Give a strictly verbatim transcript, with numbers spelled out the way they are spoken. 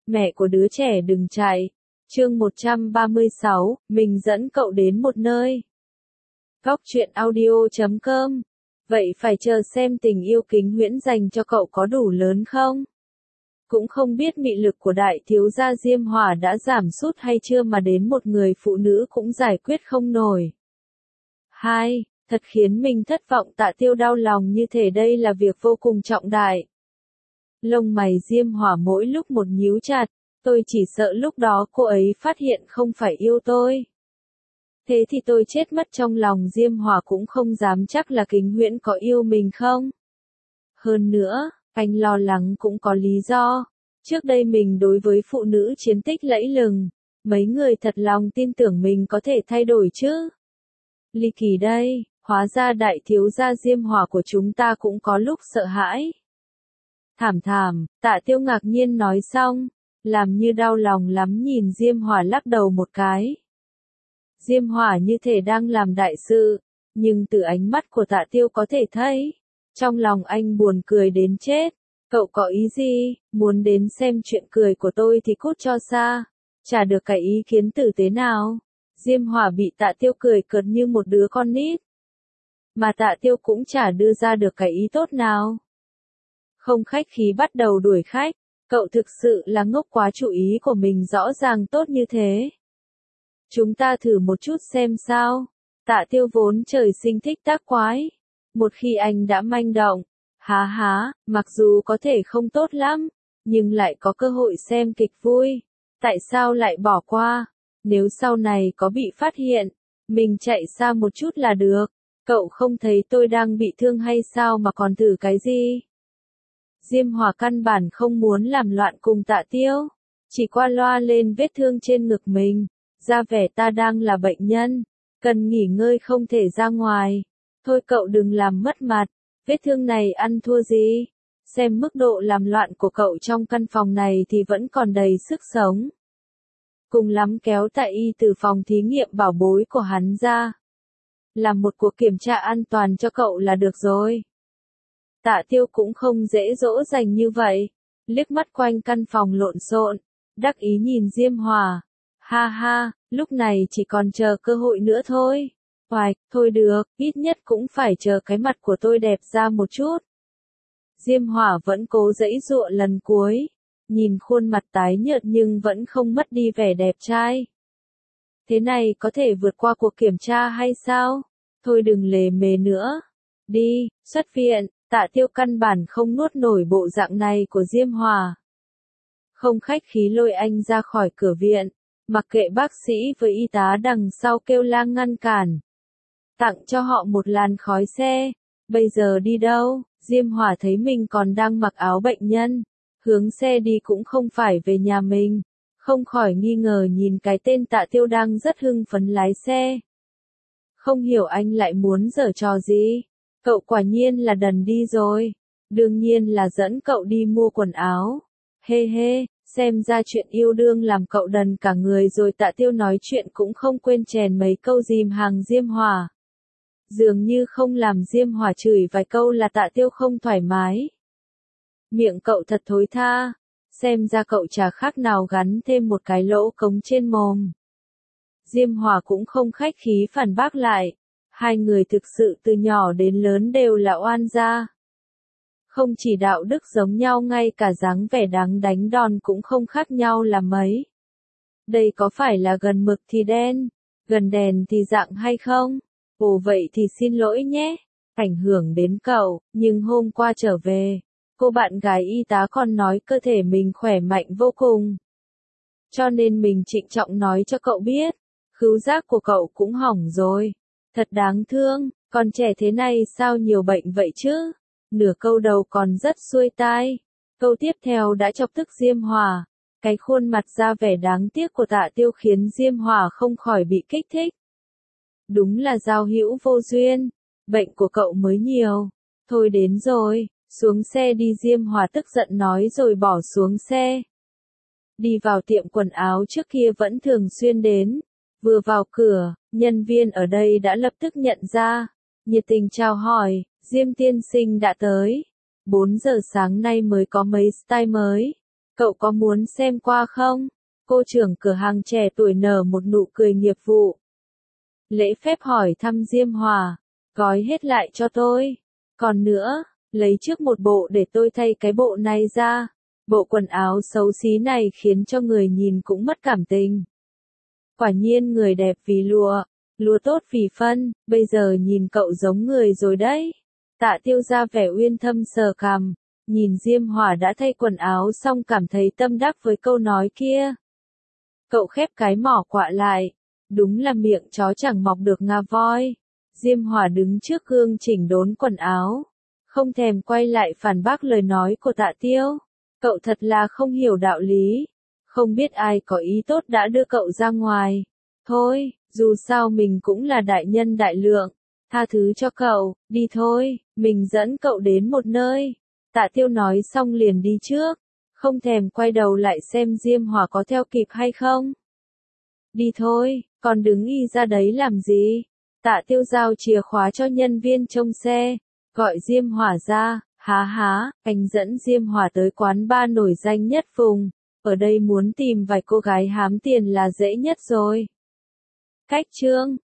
Mẹ của đứa trẻ đừng chạy. Chương một trăm ba mươi sáu, mình dẫn cậu đến một nơi. Góc truyện audio chấm com. Vậy phải chờ xem tình yêu Kính Huyễn dành cho cậu có đủ lớn không? Cũng không biết mị lực của đại thiếu gia Diêm Hỏa đã giảm sút hay chưa mà đến một người phụ nữ cũng giải quyết không nổi. Hai, thật khiến mình thất vọng. Tạ Tiêu đau lòng như thể đây là việc vô cùng trọng đại. Lông mày Diêm Hỏa mỗi lúc một nhíu chặt, tôi chỉ sợ lúc đó cô ấy phát hiện không phải yêu tôi. Thế thì tôi chết mất. Trong lòng Diêm Hỏa cũng không dám chắc là Kính Huyễn có yêu mình không. Hơn nữa, anh lo lắng cũng có lý do. Trước đây mình đối với phụ nữ chiến tích lẫy lừng, mấy người thật lòng tin tưởng mình có thể thay đổi chứ. Ly kỳ đây, hóa ra đại thiếu gia Diêm Hỏa của chúng ta cũng có lúc sợ hãi. Thảm thảm, Tạ Tiêu ngạc nhiên nói xong, làm như đau lòng lắm nhìn Diêm Hỏa lắc đầu một cái. Diêm Hỏa như thể đang làm đại sự, nhưng từ ánh mắt của Tạ Tiêu có thể thấy, trong lòng anh buồn cười đến chết. Cậu có ý gì, muốn đến xem chuyện cười của tôi thì cút cho xa, chả được cái ý kiến tử tế nào. Diêm Hỏa bị Tạ Tiêu cười cợt như một đứa con nít. Mà Tạ Tiêu cũng chả đưa ra được cái ý tốt nào. Không khách khí bắt đầu đuổi khách, cậu thực sự là ngốc quá, chủ ý của mình rõ ràng tốt như thế. Chúng ta thử một chút xem sao. Tạ Tiêu vốn trời sinh thích tác quái. Một khi anh đã manh động, há há, mặc dù có thể không tốt lắm, nhưng lại có cơ hội xem kịch vui. Tại sao lại bỏ qua? Nếu sau này có bị phát hiện, mình chạy xa một chút là được. Cậu không thấy tôi đang bị thương hay sao mà còn thử cái gì? Diêm Hỏa căn bản không muốn làm loạn cùng Tạ Tiêu, chỉ qua loa lên vết thương trên ngực mình, ra vẻ ta đang là bệnh nhân, cần nghỉ ngơi không thể ra ngoài. Thôi cậu đừng làm mất mặt, vết thương này ăn thua gì? Xem mức độ làm loạn của cậu trong căn phòng này thì vẫn còn đầy sức sống. Cùng lắm kéo Tạ Y từ phòng thí nghiệm bảo bối của hắn ra, làm một cuộc kiểm tra an toàn cho cậu là được rồi. Tạ Tiêu cũng không dễ dỗ dành như vậy, liếc mắt quanh căn phòng lộn xộn, đắc ý nhìn Diêm Hỏa. Ha ha, lúc này chỉ còn chờ cơ hội nữa thôi. Hoài, thôi được, ít nhất cũng phải chờ cái mặt của tôi đẹp ra một chút. Diêm Hỏa vẫn cố giãy giụa lần cuối, nhìn khuôn mặt tái nhợt nhưng vẫn không mất đi vẻ đẹp trai. Thế này có thể vượt qua cuộc kiểm tra hay sao? Thôi đừng lề mề nữa. Đi, xuất viện. Tạ Tiêu căn bản không nuốt nổi bộ dạng này của Diêm Hỏa. Không khách khí lôi anh ra khỏi cửa viện, mặc kệ bác sĩ với y tá đằng sau kêu la ngăn cản. Tặng cho họ một làn khói xe. Bây giờ đi đâu? Diêm Hỏa thấy mình còn đang mặc áo bệnh nhân, hướng xe đi cũng không phải về nhà mình, không khỏi nghi ngờ nhìn cái tên Tạ Tiêu đang rất hưng phấn lái xe. Không hiểu anh lại muốn giở trò gì. Cậu quả nhiên là đần đi rồi. Đương nhiên là dẫn cậu đi mua quần áo. Hê hê, xem ra chuyện yêu đương làm cậu đần cả người rồi. Tạ Tiêu nói chuyện cũng không quên chèn mấy câu dìm hàng Diêm Hỏa. Dường như không làm Diêm Hỏa chửi vài câu là Tạ Tiêu không thoải mái. Miệng cậu thật thối tha. Xem ra cậu chả khác nào gắn thêm một cái lỗ cống trên mồm. Diêm Hỏa cũng không khách khí phản bác lại. Hai người thực sự từ nhỏ đến lớn đều là oan gia. Không chỉ đạo đức giống nhau, ngay cả dáng vẻ đáng đánh đòn cũng không khác nhau là mấy. Đây có phải là gần mực thì đen, gần đèn thì rạng hay không? Ồ vậy thì xin lỗi nhé, ảnh hưởng đến cậu, nhưng hôm qua trở về, cô bạn gái y tá còn nói cơ thể mình khỏe mạnh vô cùng. Cho nên mình trịnh trọng nói cho cậu biết, khứu giác của cậu cũng hỏng rồi. Thật đáng thương, con trẻ thế này sao nhiều bệnh vậy chứ? Nửa câu đầu còn rất xuôi tai. Câu tiếp theo đã chọc tức Diêm Hỏa. Cái khuôn mặt ra vẻ đáng tiếc của Tạ Tiêu khiến Diêm Hỏa không khỏi bị kích thích. Đúng là giao hữu vô duyên. Bệnh của cậu mới nhiều. Thôi đến rồi, xuống xe đi. Diêm Hỏa tức giận nói rồi bỏ xuống xe. Đi vào tiệm quần áo trước kia vẫn thường xuyên đến. Vừa vào cửa, nhân viên ở đây đã lập tức nhận ra, nhiệt tình chào hỏi, Diêm tiên sinh đã tới. bốn giờ sáng nay mới có mấy style mới. Cậu có muốn xem qua không? Cô trưởng cửa hàng trẻ tuổi nở một nụ cười nghiệp vụ. Lễ phép hỏi thăm Diêm Hòa. Gói hết lại cho tôi. Còn nữa, lấy trước một bộ để tôi thay cái bộ này ra. Bộ quần áo xấu xí này khiến cho người nhìn cũng mất cảm tình. Quả nhiên người đẹp vì lụa, lúa tốt vì phân, bây giờ nhìn cậu giống người rồi đấy. Tạ Tiêu ra vẻ uyên thâm sờ cằm, nhìn Diêm Hòa đã thay quần áo xong cảm thấy tâm đắc với câu nói kia. Cậu khép cái mỏ quạ lại, đúng là miệng chó chẳng mọc được ngà voi. Diêm Hòa đứng trước gương chỉnh đốn quần áo, không thèm quay lại phản bác lời nói của Tạ Tiêu. Cậu thật là không hiểu đạo lý, không biết ai có ý tốt đã đưa cậu ra ngoài. Thôi, dù sao mình cũng là đại nhân đại lượng, tha thứ cho cậu, đi thôi, mình dẫn cậu đến một nơi. Tạ Tiêu nói xong liền đi trước, không thèm quay đầu lại xem Diêm Hòa có theo kịp hay không. Đi thôi, còn đứng y ra đấy làm gì? Tạ Tiêu giao chìa khóa cho nhân viên trông xe, gọi Diêm Hòa ra, há há, anh dẫn Diêm Hòa tới quán bar nổi danh nhất vùng, ở đây muốn tìm vài cô gái hám tiền là dễ nhất rồi. Cách chương